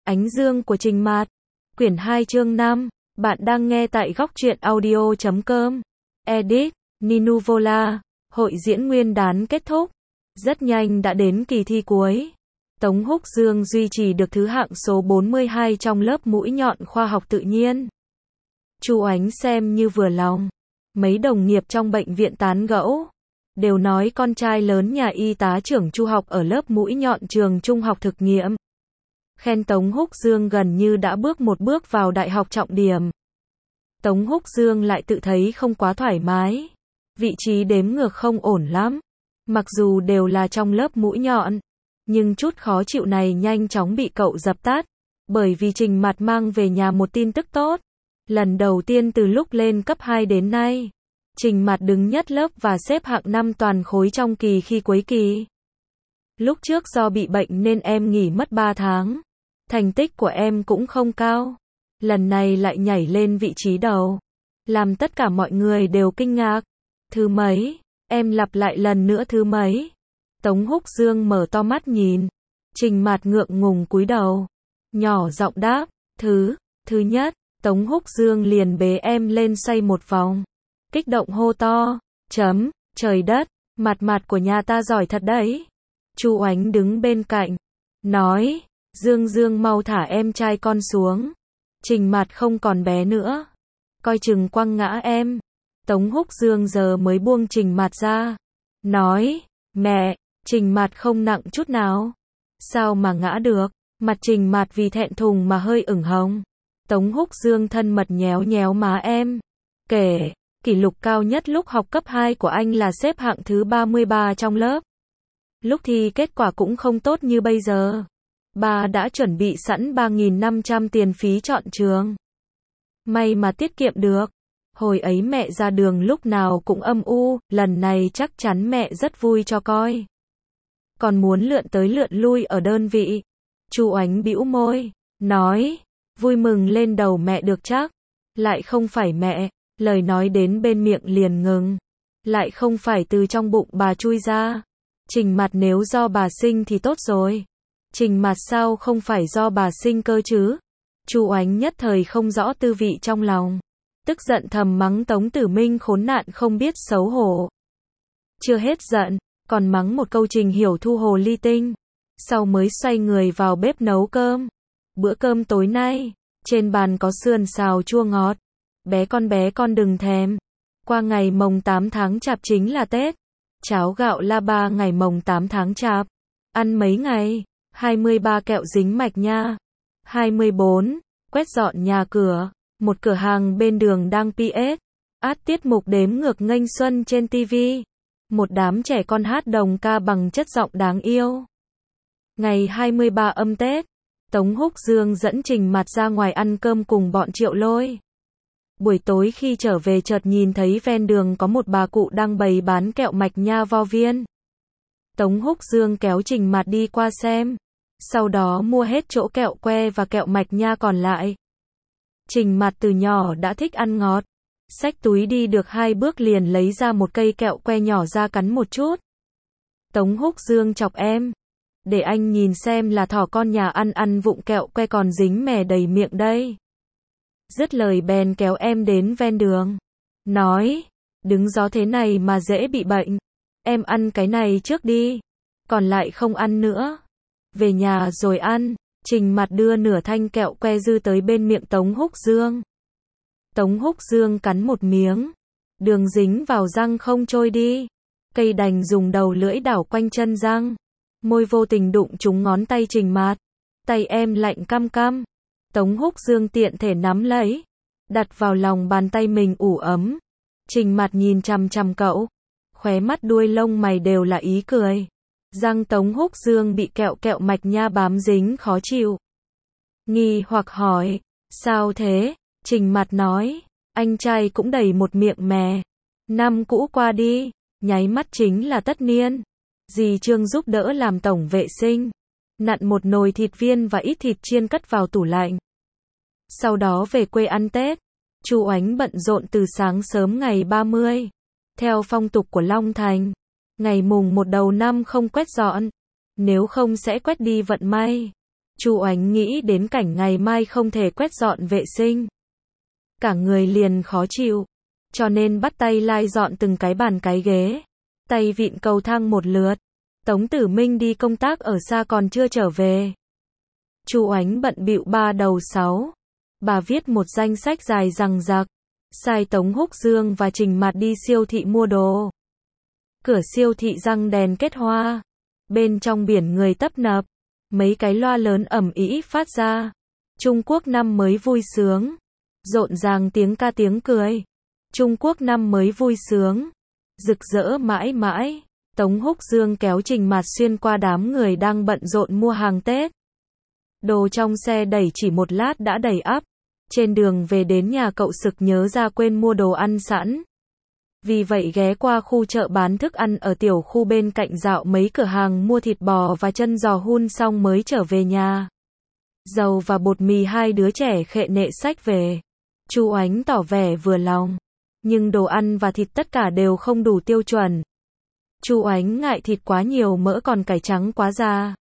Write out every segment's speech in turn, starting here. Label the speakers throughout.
Speaker 1: Ánh dương của Trình Mạt. Quyển 2 chương 5. Bạn đang nghe tại góc truyện audio.com. Edit. Ninuvola. Hội diễn nguyên đán kết thúc. Rất nhanh đã đến kỳ thi cuối. Tống Húc Dương duy trì được thứ hạng số 42 trong lớp mũi nhọn khoa học tự nhiên. Chu Ánh xem như vừa lòng. Mấy đồng nghiệp trong bệnh viện tán gẫu, đều nói con trai lớn nhà y tá trưởng Chu học ở lớp mũi nhọn trường trung học thực nghiệm. Khen Tống Húc Dương gần như đã bước một bước vào đại học trọng điểm. Tống Húc Dương lại tự thấy không quá thoải mái. Vị trí đếm ngược không ổn lắm. Mặc dù đều là trong lớp mũi nhọn, nhưng chút khó chịu này nhanh chóng bị cậu dập tắt. Bởi vì Trình Mạt mang về nhà một tin tức tốt. Lần đầu tiên từ lúc lên cấp 2 đến nay, Trình Mạt đứng nhất lớp và xếp hạng 5 toàn khối trong kỳ khi cuối kỳ. Lúc trước do bị bệnh nên em nghỉ mất 3 tháng. Thành tích của em cũng không cao. Lần này lại nhảy lên vị trí đầu. Làm tất cả mọi người đều kinh ngạc. Thứ mấy? Em lặp lại lần nữa thứ mấy? Tống Húc Dương mở to mắt nhìn. Trình Mạt ngượng ngùng cúi đầu. Nhỏ giọng đáp. Thứ nhất. Tống Húc Dương liền bế em lên xoay một vòng. Kích động hô to. Trời đất, Mạt của nhà ta giỏi thật đấy. Chu Ánh đứng bên cạnh. Nói. Dương mau thả em trai con xuống. Trình Mạt không còn bé nữa. Coi chừng quăng ngã em. Tống Húc Dương giờ mới buông Trình Mạt ra. Nói. Mẹ, Trình Mạt không nặng chút nào. Sao mà ngã được? Mặt Trình Mạt vì thẹn thùng mà hơi ửng hồng. Tống Húc Dương thân mật nhéo nhéo má em. Kể, kỷ lục cao nhất lúc học cấp 2 của anh là xếp hạng thứ 33 trong lớp. Lúc thi kết quả cũng không tốt như bây giờ. Ba đã chuẩn bị sẵn 3.500 tiền phí chọn trường. May mà tiết kiệm được. Hồi ấy mẹ ra đường lúc nào cũng âm u, lần này chắc chắn mẹ rất vui cho coi. Còn muốn lượn tới lượn lui ở đơn vị. Chu Ánh bĩu môi, nói, vui mừng lên đầu mẹ được chắc. Lại không phải mẹ, lời nói đến bên miệng liền ngừng. Lại không phải từ trong bụng bà chui ra. Trình Mạt nếu do bà sinh thì tốt rồi. Trình Mạt sao không phải do bà sinh cơ chứ? Chu Ánh nhất thời không rõ tư vị trong lòng. Tức giận thầm mắng Tống Tử Minh khốn nạn không biết xấu hổ. Chưa hết giận, còn mắng một câu Trình Hiểu Thu hồ ly tinh. Sau mới xoay người vào bếp nấu cơm. Bữa cơm tối nay, trên bàn có sườn xào chua ngọt. Bé con đừng thèm. Qua ngày mồng 8 tháng Chạp chính là Tết. Cháo gạo la ba ngày mồng 8 tháng Chạp. Ăn mấy ngày? 23 kẹo dính mạch nha. 24. Quét dọn nhà cửa. Một cửa hàng bên đường đang PS. Tiết mục đếm ngược nghênh xuân trên TV. Một đám trẻ con hát đồng ca bằng chất giọng đáng yêu. Ngày 23 âm Tết, Tống Húc Dương dẫn Trình Mạt ra ngoài ăn cơm cùng bọn Triệu Lôi. Buổi tối khi trở về chợt nhìn thấy ven đường có một bà cụ đang bày bán kẹo mạch nha vo viên. Tống Húc Dương kéo Trình Mạt đi qua xem. Sau đó mua hết chỗ kẹo que và kẹo mạch nha còn lại. Trình Mạt từ nhỏ đã thích ăn ngọt. Xách túi đi được 2 bước liền lấy ra một cây kẹo que nhỏ ra cắn một chút. Tống Húc Dương chọc em. Để anh nhìn xem là thỏ con nhà ăn vụng kẹo que còn dính mè đầy miệng đây. Dứt lời bèn kéo em đến ven đường. Nói, đứng gió thế này mà dễ bị bệnh. Em ăn cái này trước đi. Còn lại không ăn nữa. Về nhà rồi ăn. Trình Mạt đưa nửa thanh kẹo que dư tới bên miệng Tống Húc Dương. Tống Húc Dương cắn một miếng. Đường dính vào răng không trôi đi. Cây đành dùng đầu lưỡi đảo quanh chân răng. Môi vô tình đụng trúng ngón tay Trình Mạt. Tay em lạnh căm căm. Tống Húc Dương tiện thể nắm lấy. Đặt vào lòng bàn tay mình ủ ấm. Trình Mạt nhìn chằm chằm cậu. Khóe mắt đuôi lông mày đều là ý cười. Răng Tống Húc Dương bị kẹo mạch nha bám dính khó chịu. Nghi hoặc hỏi. Sao thế? Trình Mạt nói. Anh trai cũng đầy một miệng mè. Năm cũ qua đi. Nháy mắt chính là tất niên. Dì Trương giúp đỡ làm tổng vệ sinh. Nặn một nồi thịt viên và ít thịt chiên cất vào tủ lạnh. Sau đó về quê ăn Tết. Chu Ánh bận rộn từ sáng sớm ngày 30. Theo phong tục của Long Thành, ngày mùng 1 đầu năm không quét dọn. Nếu không sẽ quét đi vận may. Chu Oánh nghĩ đến cảnh ngày mai không thể quét dọn vệ sinh. Cả người liền khó chịu. Cho nên bắt tay lai dọn từng cái bàn cái ghế. Tay vịn cầu thang một lượt. Tống Tử Minh đi công tác ở xa còn chưa trở về. Chu Oánh bận bịu ba đầu sáu. Bà viết một danh sách dài dằng dặc. Sai Tống Húc Dương và Trình Mạt đi siêu thị mua đồ. Cửa siêu thị răng đèn kết hoa. Bên trong biển người tấp nập. Mấy cái loa lớn ầm ĩ phát ra. Trung Quốc năm mới vui sướng. Rộn ràng tiếng ca tiếng cười. Trung Quốc năm mới vui sướng. Rực rỡ mãi mãi. Tống Húc Dương kéo Trình Mạt xuyên qua đám người đang bận rộn mua hàng Tết. Đồ trong xe đẩy chỉ một lát đã đầy ắp. Trên đường về đến nhà cậu sực nhớ ra quên mua đồ ăn sẵn. Vì vậy ghé qua khu chợ bán thức ăn ở tiểu khu bên cạnh dạo mấy cửa hàng mua thịt bò và chân giò hun xong mới trở về nhà. Dầu và bột mì hai đứa trẻ khệ nệ xách về. Chu Oánh tỏ vẻ vừa lòng. Nhưng đồ ăn và thịt tất cả đều không đủ tiêu chuẩn. Chu Oánh ngại thịt quá nhiều mỡ còn cải trắng quá già.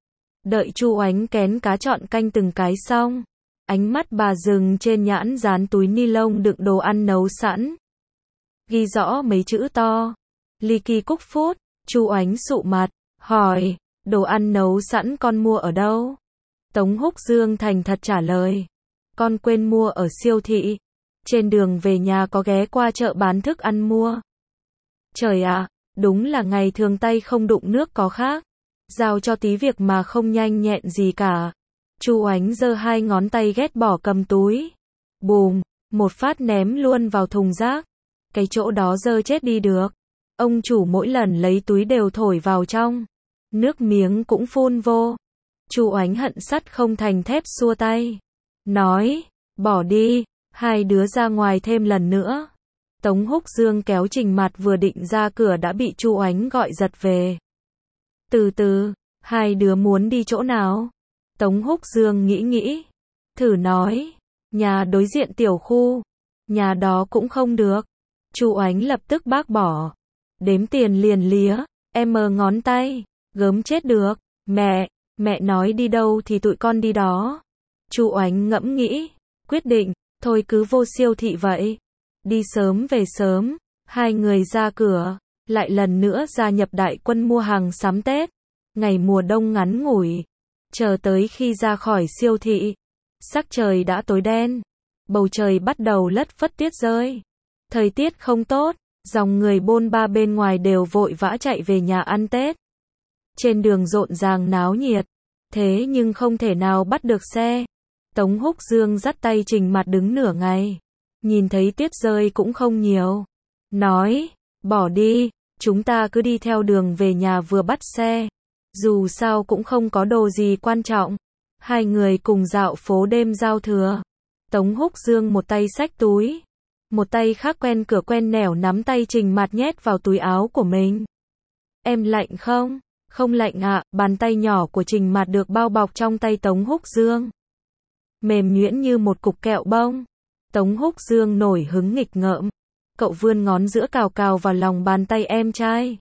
Speaker 1: Đợi Chu Oánh kén cá chọn canh từng cái xong. Ánh mắt bà dừng trên nhãn dán túi ni lông đựng đồ ăn nấu sẵn. Ghi rõ mấy chữ to. Leaky Cook Food. Chu Oánh sụ mặt, hỏi, đồ ăn nấu sẵn con mua ở đâu? Tống Húc Dương thành thật trả lời. Con quên mua ở siêu thị. Trên đường về nhà có ghé qua chợ bán thức ăn mua. Trời ạ, đúng là ngày thường tay không đụng nước có khác. Giao cho tí việc mà không nhanh nhẹn gì cả. Chu Oánh giơ hai ngón tay ghét bỏ cầm túi. Bùm, một phát ném luôn vào thùng rác. Cái chỗ đó dơ chết đi được. Ông chủ mỗi lần lấy túi đều thổi vào trong. Nước miếng cũng phun vô. Chu Oánh hận sắt không thành thép xua tay. Nói, bỏ đi, hai đứa ra ngoài thêm lần nữa. Tống Húc Dương kéo Trình Mạt vừa định ra cửa đã bị Chu Oánh gọi giật về. Từ từ, hai đứa muốn đi chỗ nào? Tống Húc Dương nghĩ. Thử nói, nhà đối diện tiểu khu. Nhà đó cũng không được. Chu Oánh lập tức bác bỏ. Đếm tiền liền lía, em mờ ngón tay, gớm chết được. Mẹ nói đi đâu thì tụi con đi đó. Chu Oánh ngẫm nghĩ, quyết định, thôi cứ vô siêu thị vậy. Đi sớm về sớm, hai người ra cửa, lại lần nữa gia nhập đại quân mua hàng sắm Tết. Ngày mùa đông ngắn ngủi, chờ tới khi ra khỏi siêu thị, sắc trời đã tối đen, bầu trời bắt đầu lất phất tuyết rơi. Thời tiết không tốt, dòng người bôn ba bên ngoài đều vội vã chạy về nhà ăn Tết. Trên đường rộn ràng náo nhiệt, thế nhưng không thể nào bắt được xe. Tống Húc Dương dắt tay Trình Mạt đứng nửa ngày, nhìn thấy tuyết rơi cũng không nhiều. Nói, bỏ đi, chúng ta cứ đi theo đường về nhà vừa bắt xe. Dù sao cũng không có đồ gì quan trọng. Hai người cùng dạo phố đêm giao thừa. Tống Húc Dương một tay xách túi, một tay khác quen cửa quen nẻo nắm tay Trình Mạt nhét vào túi áo của mình. Em lạnh không? Không lạnh ạ. Bàn tay nhỏ của Trình Mạt được bao bọc trong tay Tống Húc Dương. Mềm nhuyễn như một cục kẹo bông. Tống Húc Dương nổi hứng nghịch ngợm. Cậu vươn ngón giữa cào cào vào lòng bàn tay em trai.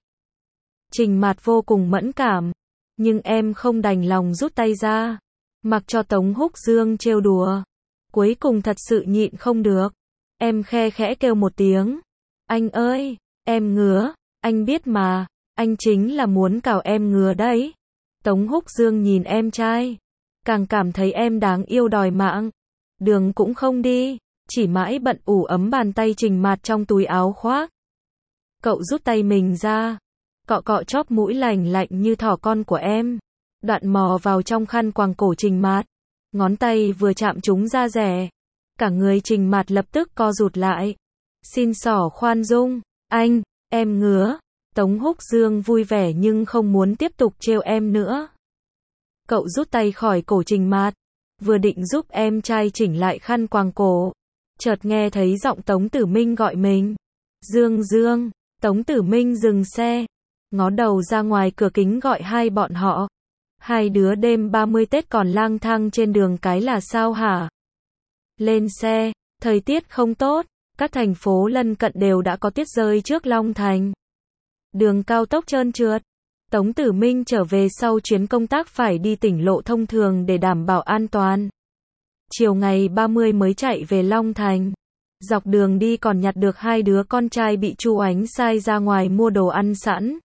Speaker 1: Trình Mạt vô cùng mẫn cảm. Nhưng em không đành lòng rút tay ra. Mặc cho Tống Húc Dương trêu đùa. Cuối cùng thật sự nhịn không được. Em khe khẽ kêu một tiếng. Anh ơi, em ngứa. Anh biết mà, anh chính là muốn cào em ngứa đấy. Tống Húc Dương nhìn em trai. Càng cảm thấy em đáng yêu đòi mạng. Đường cũng không đi. Chỉ mãi bận ủ ấm bàn tay Trình Mạt trong túi áo khoác. Cậu rút tay mình ra. Cọ cọ chóp mũi lành lạnh như thỏ con của em. Đoạn mò vào trong khăn quàng cổ Trình Mạt. Ngón tay vừa chạm trúng da rẻ. Cả người Trình Mạt lập tức co rụt lại. Xin xỏ khoan dung. Anh, em ngứa. Tống Húc Dương vui vẻ nhưng không muốn tiếp tục trêu em nữa. Cậu rút tay khỏi cổ Trình Mạt. Vừa định giúp em trai chỉnh lại khăn quàng cổ. Chợt nghe thấy giọng Tống Tử Minh gọi mình. Dương. Tống Tử Minh dừng xe. Ngó đầu ra ngoài cửa kính gọi hai bọn họ. Hai đứa đêm 30 Tết còn lang thang trên đường cái là sao hả? Lên xe, thời tiết không tốt, các thành phố lân cận đều đã có tuyết rơi trước Long Thành. Đường cao tốc trơn trượt, Tống Tử Minh trở về sau chuyến công tác phải đi tỉnh lộ thông thường để đảm bảo an toàn. Chiều ngày 30 mới chạy về Long Thành. Dọc đường đi còn nhặt được hai đứa con trai bị Chu Ánh sai ra ngoài mua đồ ăn sẵn.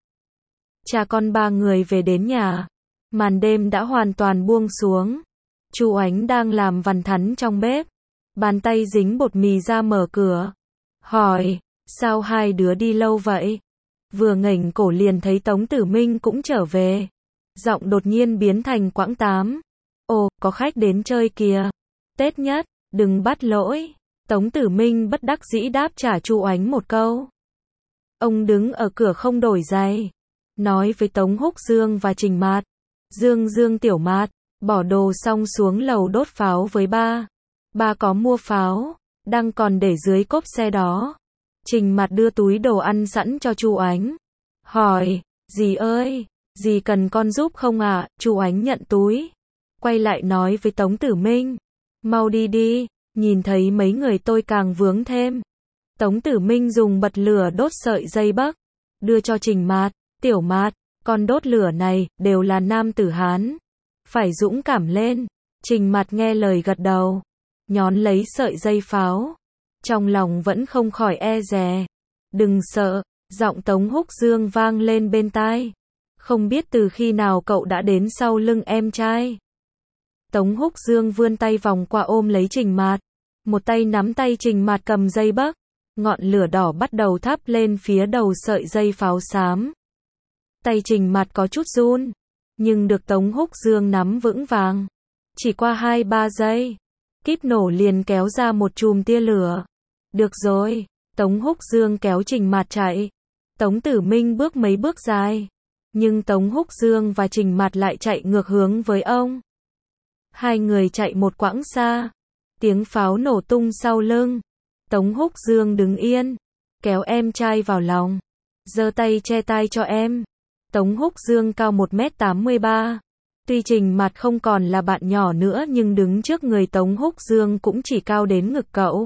Speaker 1: Cha con ba người về đến nhà. Màn đêm đã hoàn toàn buông xuống. Chu Ánh đang làm vằn thắn trong bếp. Bàn tay dính bột mì ra mở cửa. Hỏi, sao hai đứa đi lâu vậy? Vừa nghển cổ liền thấy Tống Tử Minh cũng trở về. Giọng đột nhiên biến thành quãng 8. Ồ, có khách đến chơi kìa. Tết nhất, đừng bắt lỗi. Tống Tử Minh bất đắc dĩ đáp trả Chu Ánh một câu. Ông đứng ở cửa không đổi giày. Nói với Tống Húc Dương và Trình Mạt. Dương tiểu Mạt, bỏ đồ xong xuống lầu đốt pháo với ba. Ba có mua pháo, đang còn để dưới cốp xe đó. Trình Mạt đưa túi đồ ăn sẵn cho Chu Ánh. Hỏi, dì ơi, dì cần con giúp không ạ? Chu Ánh nhận túi. Quay lại nói với Tống Tử Minh. Mau đi đi, nhìn thấy mấy người tôi càng vướng thêm. Tống Tử Minh dùng bật lửa đốt sợi dây bắc. Đưa cho Trình Mạt. Tiểu Mạt, con đốt lửa này, đều là nam tử Hán. Phải dũng cảm lên. Trình Mạt nghe lời gật đầu. Nhón lấy sợi dây pháo. Trong lòng vẫn không khỏi e dè. Đừng sợ, giọng Tống Húc Dương vang lên bên tai. Không biết từ khi nào cậu đã đến sau lưng em trai. Tống Húc Dương vươn tay vòng qua ôm lấy Trình Mạt. Một tay nắm tay Trình Mạt cầm dây bắc. Ngọn lửa đỏ bắt đầu thắp lên phía đầu sợi dây pháo xám. Tay Trình Mạt có chút run. Nhưng được Tống Húc Dương nắm vững vàng. Chỉ qua 2-3 giây. Kíp nổ liền kéo ra một chùm tia lửa. Được rồi, Tống Húc Dương kéo Trình Mạt chạy. Tống Tử Minh bước mấy bước dài. Nhưng Tống Húc Dương và Trình Mạt lại chạy ngược hướng với ông. Hai người chạy một quãng xa. Tiếng pháo nổ tung sau lưng. Tống Húc Dương đứng yên. Kéo em trai vào lòng. Giơ tay che tai cho em. Tống Húc Dương cao 1m83. Tuy Trình Mạt không còn là bạn nhỏ nữa nhưng đứng trước người Tống Húc Dương cũng chỉ cao đến ngực cậu.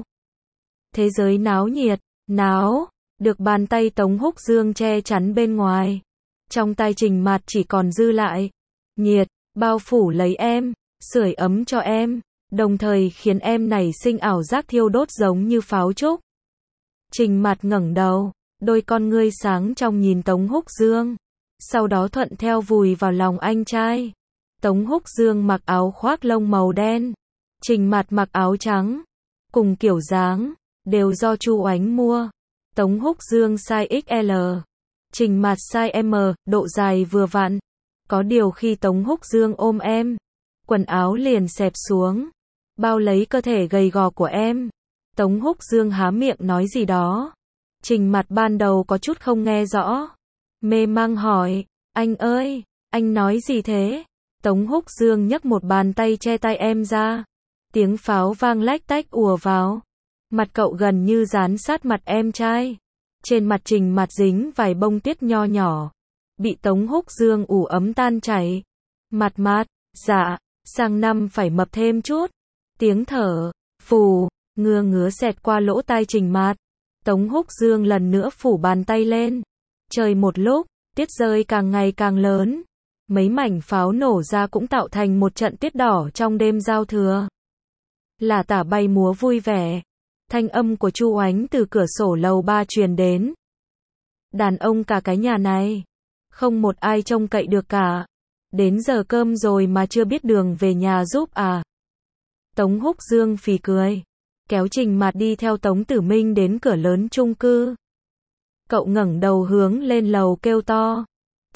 Speaker 1: Thế giới náo nhiệt, náo, được bàn tay Tống Húc Dương che chắn bên ngoài. Trong tay Trình Mạt chỉ còn dư lại nhiệt, bao phủ lấy em, sưởi ấm cho em, đồng thời khiến em nảy sinh ảo giác thiêu đốt giống như pháo trúc. Trình Mạt ngẩng đầu, đôi con ngươi sáng trong nhìn Tống Húc Dương. Sau đó thuận theo vùi vào lòng anh trai. Tống Húc Dương mặc áo khoác lông màu đen. Trình Mạt mặc áo trắng. Cùng kiểu dáng, đều do Chu Ánh mua. Tống Húc Dương size XL. Trình Mạt size M, độ dài vừa vặn. Có điều khi Tống Húc Dương ôm em, quần áo liền xẹp xuống. Bao lấy cơ thể gầy gò của em. Tống Húc Dương há miệng nói gì đó. Trình Mạt ban đầu có chút không nghe rõ. Mê mang hỏi, anh ơi, anh nói gì thế? Tống Húc Dương nhấc một bàn tay che tay em ra. Tiếng pháo vang lách tách ùa vào. Mặt cậu gần như dán sát mặt em trai. Trên mặt Trình Mạt dính vài bông tuyết nho nhỏ. Bị Tống Húc Dương ủ ấm tan chảy. Mạt, dạ, sang năm phải mập thêm chút. Tiếng thở, phù, ngứa xẹt qua lỗ tai Trình Mạt. Tống Húc Dương lần nữa phủ bàn tay lên. Trời một lúc, tuyết rơi càng ngày càng lớn. Mấy mảnh pháo nổ ra cũng tạo thành một trận tuyết đỏ trong đêm giao thừa. Là tả bay múa vui vẻ. Thanh âm của Chu Ánh từ cửa sổ lầu 3 truyền đến. Đàn ông cả cái nhà này, không một ai trông cậy được cả. Đến giờ cơm rồi mà chưa biết đường về nhà giúp à? Tống Húc Dương phì cười. Kéo Trình Mạt đi theo Tống Tử Minh đến cửa lớn chung cư. Cậu ngẩng đầu hướng lên lầu kêu to.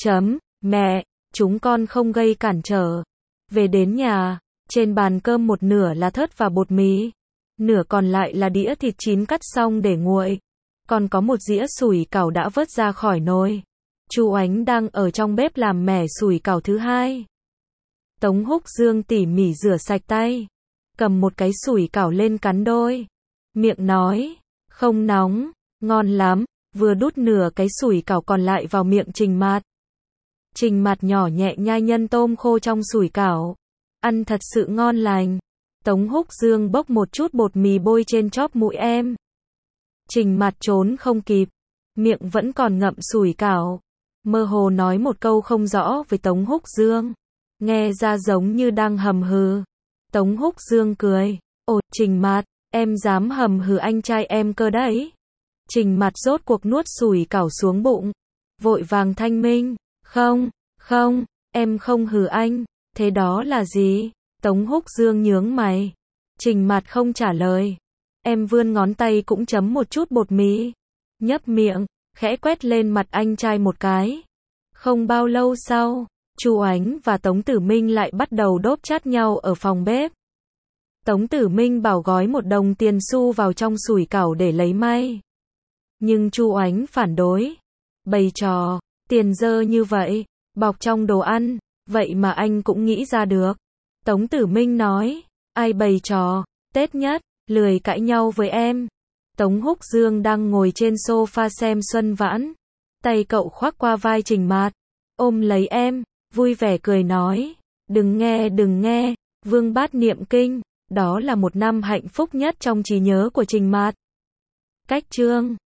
Speaker 1: Mẹ, chúng con không gây cản trở. Về đến nhà, trên bàn cơm một nửa là thớt và bột mì. Nửa còn lại là đĩa thịt chín cắt xong để nguội. Còn có một dĩa sủi cảo đã vớt ra khỏi nồi. Chu Ánh đang ở trong bếp làm mẻ sủi cảo thứ hai. Tống Húc Dương tỉ mỉ rửa sạch tay. Cầm một cái sủi cảo lên cắn đôi. Miệng nói, không nóng, ngon lắm. Vừa đút nửa cái sủi cảo còn lại vào miệng Trình Mạt. Trình Mạt nhỏ nhẹ nhai nhân tôm khô trong sủi cảo. Ăn thật sự ngon lành. Tống Húc Dương bốc một chút bột mì bôi trên chóp mũi em. Trình Mạt trốn không kịp. Miệng vẫn còn ngậm sủi cảo. mơ hồ nói một câu không rõ với Tống Húc Dương. Nghe ra giống như đang hầm hừ. Tống Húc Dương cười. Ồ, Trình Mạt, em dám hầm hừ anh trai em cơ đấy. Trình Mạt rốt cuộc nuốt sủi cảo xuống bụng. Vội vàng thanh minh. Không, em không hừ anh. Thế đó là gì? Tống Húc Dương nhướng mày. Trình Mạt không trả lời. Em vươn ngón tay cũng chấm một chút bột mì. Nhấp miệng, khẽ quét lên mặt anh trai một cái. Không bao lâu sau, Chu Ánh và Tống Tử Minh lại bắt đầu đốp chát nhau ở phòng bếp. Tống Tử Minh bảo gói 1 đồng tiền xu vào trong sủi cảo để lấy may. Nhưng Chu Ánh phản đối. Bày trò, tiền dơ như vậy, bọc trong đồ ăn, vậy mà anh cũng nghĩ ra được. Tống Tử Minh nói, ai bày trò, Tết nhất, lười cãi nhau với em. Tống Húc Dương đang ngồi trên sofa xem Xuân Vãn. Tay cậu khoác qua vai Trình Mạt, ôm lấy em, vui vẻ cười nói, đừng nghe, Vương Bát niệm kinh, đó là một năm hạnh phúc nhất trong trí nhớ của Trình Mạt. Cách chương